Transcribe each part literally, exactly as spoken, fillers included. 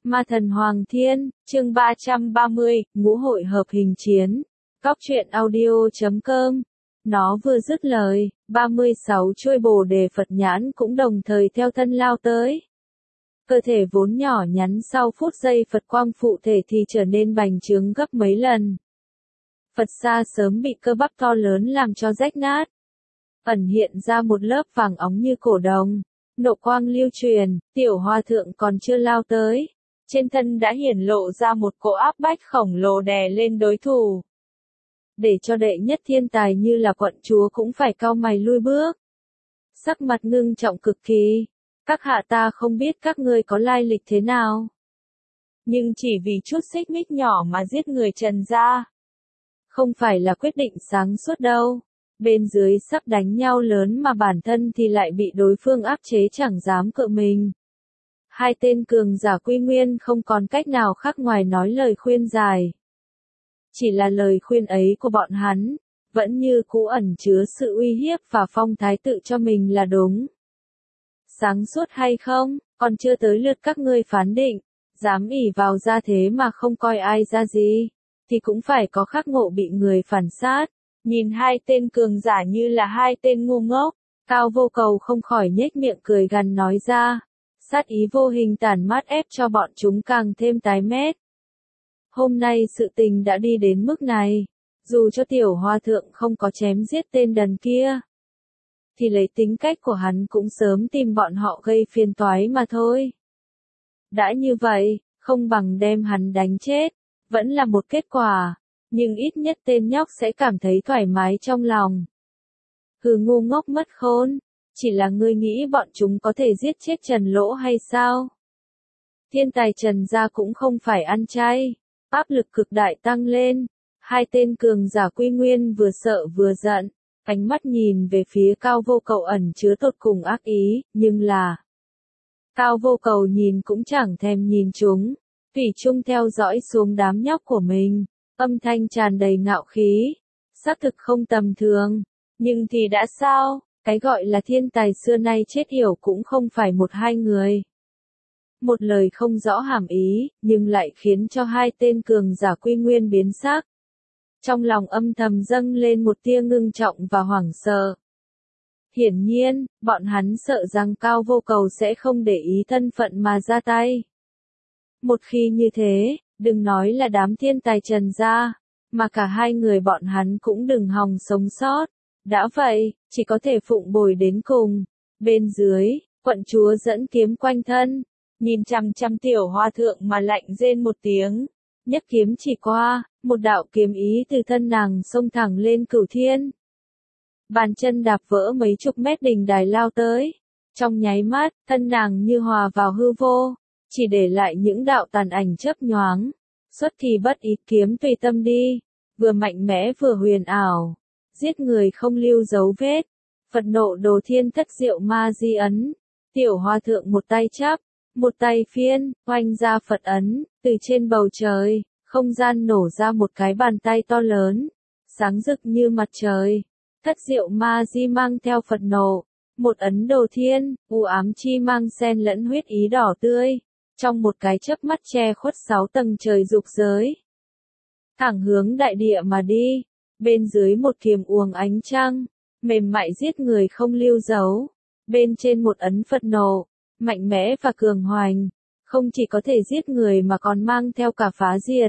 Ma thần Hoàng Thiên, chương ba trăm ba mươi, ngũ hội hợp hình chiến. Cóc truyện audio chấm com. Nó vừa dứt lời, ba mươi sáu chuôi bồ đề Phật nhãn cũng đồng thời theo thân lao tới. Cơ thể vốn nhỏ nhắn sau phút giây Phật quang phụ thể thì trở nên bành trướng gấp mấy lần. Phật Sa sớm bị cơ bắp to lớn làm cho rách nát. Ẩn hiện ra một lớp vàng óng như cổ đồng. Nộ quang lưu truyền, tiểu hòa thượng còn chưa lao tới. Trên thân đã hiển lộ ra một cỗ áp bách khổng lồ đè lên đối thủ. Để cho đệ nhất thiên tài như là quận chúa cũng phải cau mày lui bước. Sắc mặt ngưng trọng cực kỳ. Các hạ ta không biết các ngươi có lai lịch thế nào. Nhưng chỉ vì chút xích mích nhỏ mà giết người Trần gia. Không phải là quyết định sáng suốt đâu. Bên dưới sắp đánh nhau lớn mà bản thân thì lại bị đối phương áp chế chẳng dám cự mình. Hai tên cường giả Quy Nguyên không còn cách nào khác ngoài nói lời khuyên dài. Chỉ là lời khuyên ấy của bọn hắn, vẫn như cũ ẩn chứa sự uy hiếp và phong thái tự cho mình là đúng. Sáng suốt hay không, còn chưa tới lượt các ngươi phán định, dám ỷ vào ra thế mà không coi ai ra gì, thì cũng phải có khắc ngộ bị người phản sát. Nhìn hai tên cường giả như là hai tên ngu ngốc, Cao Vô Cầu không khỏi nhếch miệng cười gằn nói ra. Sát ý vô hình tản mát ép cho bọn chúng càng thêm tái mét. Hôm nay sự tình đã đi đến mức này, dù cho tiểu hòa thượng không có chém giết tên đần kia, thì lấy tính cách của hắn cũng sớm tìm bọn họ gây phiền toái mà thôi. Đã như vậy, không bằng đem hắn đánh chết, vẫn là một kết quả, nhưng ít nhất tên nhóc sẽ cảm thấy thoải mái trong lòng. Hừ, ngu ngốc mất khôn. Chỉ là ngươi nghĩ bọn chúng có thể giết chết Trần Lỗ hay sao? Thiên tài Trần gia cũng không phải ăn chay. Áp lực cực đại tăng lên. Hai tên cường giả Quy Nguyên vừa sợ vừa giận. Ánh mắt nhìn về phía Cao Vô Cầu ẩn chứa tột cùng ác ý, nhưng là... Cao Vô Cầu nhìn cũng chẳng thèm nhìn chúng. Thủy chung theo dõi xuống đám nhóc của mình. Âm thanh tràn đầy ngạo khí. Xác thực không tầm thường. Nhưng thì đã sao? Cái gọi là thiên tài xưa nay chết yểu cũng không phải một hai người. Một lời không rõ hàm ý, nhưng lại khiến cho hai tên cường giả Quy Nguyên biến sắc. Trong lòng âm thầm dâng lên một tia ngưng trọng và hoảng sợ. Hiển nhiên, bọn hắn sợ rằng Cao Vô Cầu sẽ không để ý thân phận mà ra tay. Một khi như thế, đừng nói là đám thiên tài Trần gia, mà cả hai người bọn hắn cũng đừng hòng sống sót. Đã vậy, chỉ có thể phụng bồi đến cùng. Bên dưới, quận chúa dẫn kiếm quanh thân, nhìn chằm chằm tiểu hòa thượng mà lạnh rên một tiếng. Nhấc kiếm chỉ qua, một đạo kiếm ý từ thân nàng xông thẳng lên cửu thiên. Bàn chân đạp vỡ mấy chục mét đỉnh đài lao tới. Trong nháy mắt, thân nàng như hòa vào hư vô, chỉ để lại những đạo tàn ảnh chớp nhoáng. Xuất thì bất ý, kiếm tùy tâm đi, vừa mạnh mẽ vừa huyền ảo. Giết người không lưu dấu vết. Phật nộ đồ thiên thất diệu ma di ấn. Tiểu hòa thượng một tay chắp, một tay phiên, oanh ra Phật ấn, từ trên bầu trời, không gian nổ ra một cái bàn tay to lớn, sáng rực như mặt trời. Thất diệu ma di mang theo Phật nộ, một ấn đồ thiên, u ám chi mang xen lẫn huyết ý đỏ tươi, trong một cái chớp mắt che khuất sáu tầng trời dục giới. Thẳng hướng đại địa mà đi. Bên dưới một kiềm uồng ánh trăng, mềm mại giết người không lưu dấu. Bên trên một ấn Phật nộ, mạnh mẽ và cường hoành, không chỉ có thể giết người mà còn mang theo cả phá diệt.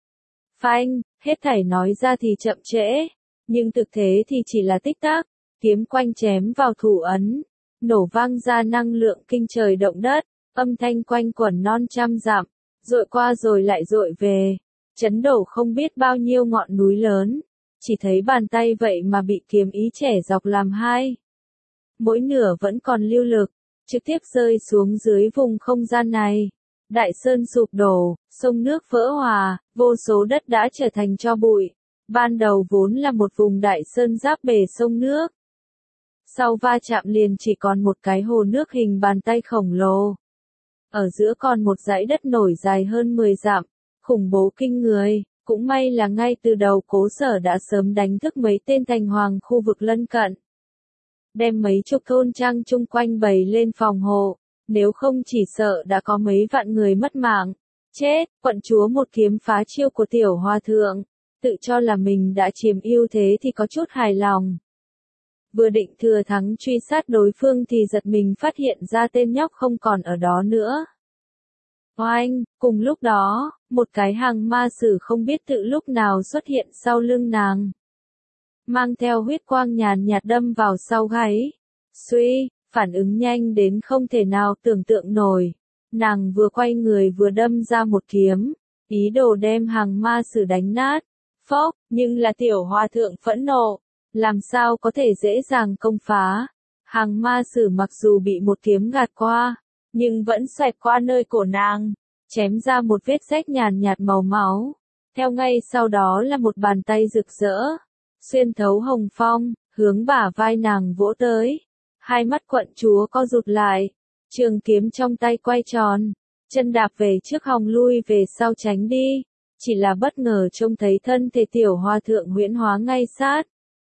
Phanh, hết thảy nói ra thì chậm trễ, nhưng thực thế thì chỉ là tích tắc, kiếm quanh chém vào thủ ấn, nổ vang ra năng lượng kinh trời động đất, âm thanh quanh quẩn non trăm dặm, dội qua rồi lại dội về, chấn đổ không biết bao nhiêu ngọn núi lớn. Chỉ thấy bàn tay vậy mà bị kiếm ý chẻ dọc làm hai. Mỗi nửa vẫn còn lưu lực, trực tiếp rơi xuống dưới vùng không gian này. Đại sơn sụp đổ, sông nước vỡ hòa, vô số đất đã trở thành tro bụi. Ban đầu vốn là một vùng đại sơn giáp bể sông nước. Sau va chạm liền chỉ còn một cái hồ nước hình bàn tay khổng lồ. Ở giữa còn một dãy đất nổi dài hơn mười dặm, khủng bố kinh người. Cũng may là ngay từ đầu Cố Sở đã sớm đánh thức mấy tên thành hoàng khu vực lân cận. Đem mấy chục thôn trang chung quanh bày lên phòng hộ, nếu không chỉ sợ đã có mấy vạn người mất mạng. Chết, quận chúa một kiếm phá chiêu của tiểu hòa thượng, tự cho là mình đã chiếm ưu thế thì có chút hài lòng. Vừa định thừa thắng truy sát đối phương thì giật mình phát hiện ra tên nhóc không còn ở đó nữa. Oanh, cùng lúc đó, một cái hàng ma sử không biết tự lúc nào xuất hiện sau lưng nàng. Mang theo huyết quang nhàn nhạt đâm vào sau gáy. Suy, phản ứng nhanh đến không thể nào tưởng tượng nổi. Nàng vừa quay người vừa đâm ra một kiếm, ý đồ đem hàng ma sử đánh nát. Phốc, nhưng là tiểu hòa thượng phẫn nộ. Làm sao có thể dễ dàng công phá. Hàng ma sử mặc dù bị một kiếm gạt qua, nhưng vẫn xoẹt qua nơi cổ nàng, chém ra một vết rách nhàn nhạt màu máu. Theo ngay sau đó là một bàn tay rực rỡ, xuyên thấu hồng phong, hướng bả vai nàng vỗ tới. Hai mắt quận chúa co rụt lại, trường kiếm trong tay quay tròn, chân đạp về trước hòng lui về sau tránh đi. Chỉ là bất ngờ trông thấy thân thể tiểu hòa thượng huyễn hóa ngay sát.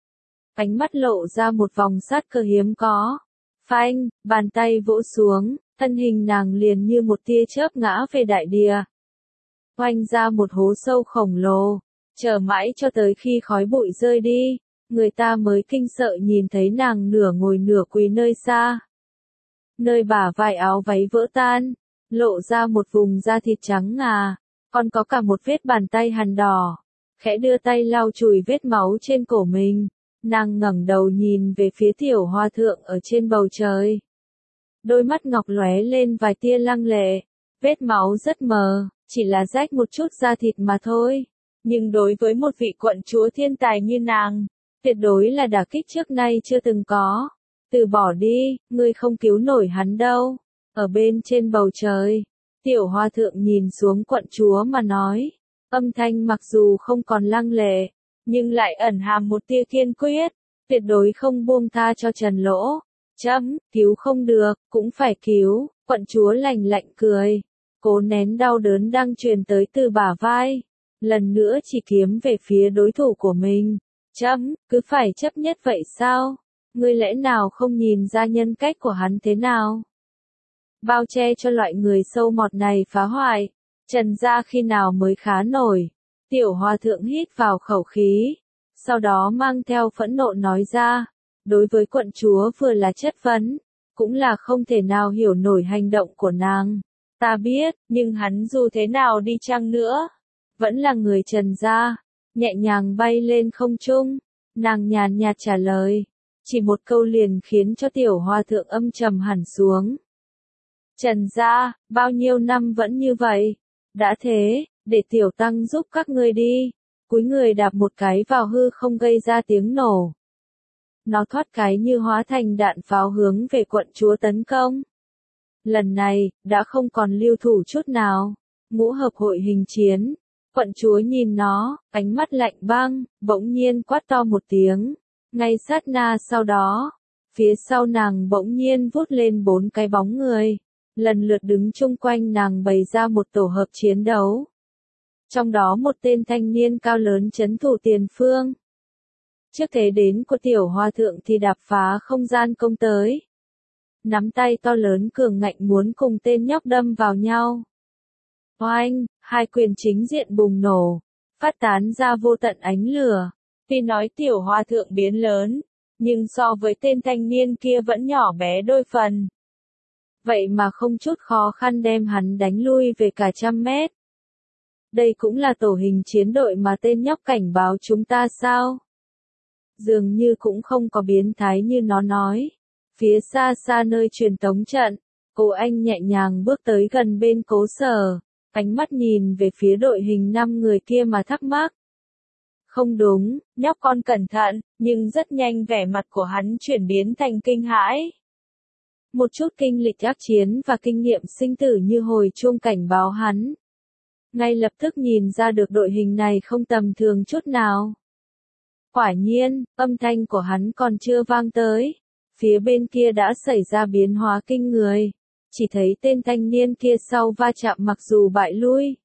Ánh mắt lộ ra một vòng sát cơ hiếm có. Phanh, bàn tay vỗ xuống, thân hình nàng liền như một tia chớp ngã về đại địa. Oanh ra một hố sâu khổng lồ, chờ mãi cho tới khi khói bụi rơi đi, người ta mới kinh sợ nhìn thấy nàng nửa ngồi nửa quỳ nơi xa. Nơi bả vai áo váy vỡ tan, lộ ra một vùng da thịt trắng ngà, còn có cả một vết bàn tay hằn đỏ. Khẽ đưa tay lau chùi vết máu trên cổ mình. Nàng ngẩng đầu nhìn về phía tiểu hòa thượng ở trên bầu trời. Đôi mắt ngọc lóe lên vài tia lăng lệ. Vết máu rất mờ, chỉ là rách một chút da thịt mà thôi. Nhưng đối với một vị quận chúa thiên tài như nàng, tuyệt đối là đả kích trước nay chưa từng có. Từ bỏ đi, ngươi không cứu nổi hắn đâu. Ở bên trên bầu trời, tiểu hòa thượng nhìn xuống quận chúa mà nói. Âm thanh mặc dù không còn lăng lệ, nhưng lại ẩn hàm một tia kiên quyết, tuyệt đối không buông tha cho Trần Lỗ. Chấm, cứu không được, cũng phải cứu, quận chúa lạnh lạnh cười, cố nén đau đớn đang truyền tới từ bả vai, lần nữa chỉ kiếm về phía đối thủ của mình. Chấm, cứ phải chấp nhất vậy sao? Ngươi lẽ nào không nhìn ra nhân cách của hắn thế nào? Bao che cho loại người sâu mọt này phá hoại, Trần gia khi nào mới khá nổi? Tiểu hòa thượng hít vào khẩu khí, sau đó mang theo phẫn nộ nói ra, đối với quận chúa vừa là chất vấn, cũng là không thể nào hiểu nổi hành động của nàng. Ta biết, nhưng hắn dù thế nào đi chăng nữa, vẫn là người Trần gia. Nhẹ nhàng bay lên không trung, nàng nhàn nhạt trả lời, chỉ một câu liền khiến cho tiểu hòa thượng âm trầm hẳn xuống. Trần gia, bao nhiêu năm vẫn như vậy, đã thế, để tiểu tăng giúp các ngươi đi. Cúi người đạp một cái vào hư không gây ra tiếng nổ. Nó thoát cái như hóa thành đạn pháo hướng về quận chúa tấn công. Lần này, đã không còn lưu thủ chút nào. Ngũ hợp hội hình chiến. Quận chúa nhìn nó, ánh mắt lạnh băng, bỗng nhiên quát to một tiếng. Ngay sát na sau đó, phía sau nàng bỗng nhiên vút lên bốn cái bóng người. Lần lượt đứng chung quanh nàng bày ra một tổ hợp chiến đấu. Trong đó một tên thanh niên cao lớn trấn thủ tiền phương. Trước thế đến của tiểu hòa thượng thì đạp phá không gian công tới. Nắm tay to lớn cường ngạnh muốn cùng tên nhóc đâm vào nhau. Oanh, hai quyền chính diện bùng nổ, phát tán ra vô tận ánh lửa. Tuy nói tiểu hòa thượng biến lớn, nhưng so với tên thanh niên kia vẫn nhỏ bé đôi phần. Vậy mà không chút khó khăn đem hắn đánh lui về cả trăm mét. Đây cũng là tổ hình chiến đội mà tên nhóc cảnh báo chúng ta sao? Dường như cũng không có biến thái như nó nói. Phía xa xa nơi truyền tống trận, cô anh nhẹ nhàng bước tới gần bên Cố Sở, ánh mắt nhìn về phía đội hình năm người kia mà thắc mắc. Không đúng, nhóc con cẩn thận, nhưng rất nhanh vẻ mặt của hắn chuyển biến thành kinh hãi. Một chút kinh lịch ác chiến và kinh nghiệm sinh tử như hồi chuông cảnh báo hắn. Ngay lập tức nhìn ra được đội hình này không tầm thường chút nào. Quả nhiên, âm thanh của hắn còn chưa vang tới. Phía bên kia đã xảy ra biến hóa kinh người. Chỉ thấy tên thanh niên kia sau va chạm mặc dù bại lui.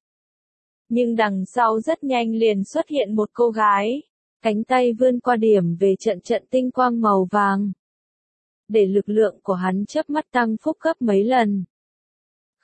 Nhưng đằng sau rất nhanh liền xuất hiện một cô gái. Cánh tay vươn qua điểm về trận trận tinh quang màu vàng. Để lực lượng của hắn chớp mắt tăng phúc gấp mấy lần.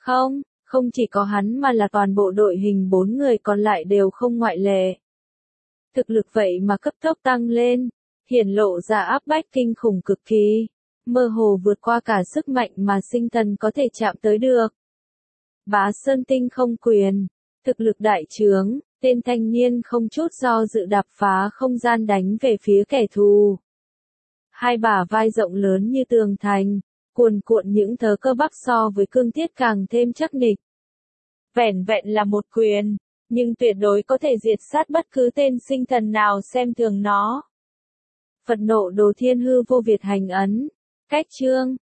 Không, không chỉ có hắn mà là toàn bộ đội hình bốn người còn lại đều không ngoại lệ. Thực lực vậy mà cấp tốc tăng lên, hiển lộ ra áp bách kinh khủng cực kỳ, mơ hồ vượt qua cả sức mạnh mà sinh thần có thể chạm tới được. Bá Sơn Tinh không quyền, thực lực đại trướng, tên thanh niên không chút do dự đạp phá không gian đánh về phía kẻ thù. Hai bả vai rộng lớn như tường thành, cuồn cuộn những tớ cơ bắp so với cương thiết càng thêm chắc nịch. Vẻn vẹn là một quyền, nhưng tuyệt đối có thể diệt sát bất cứ tên sinh thần nào xem thường nó. Phật nộ đồ thiên hư vô việt hành ấn, cách chương.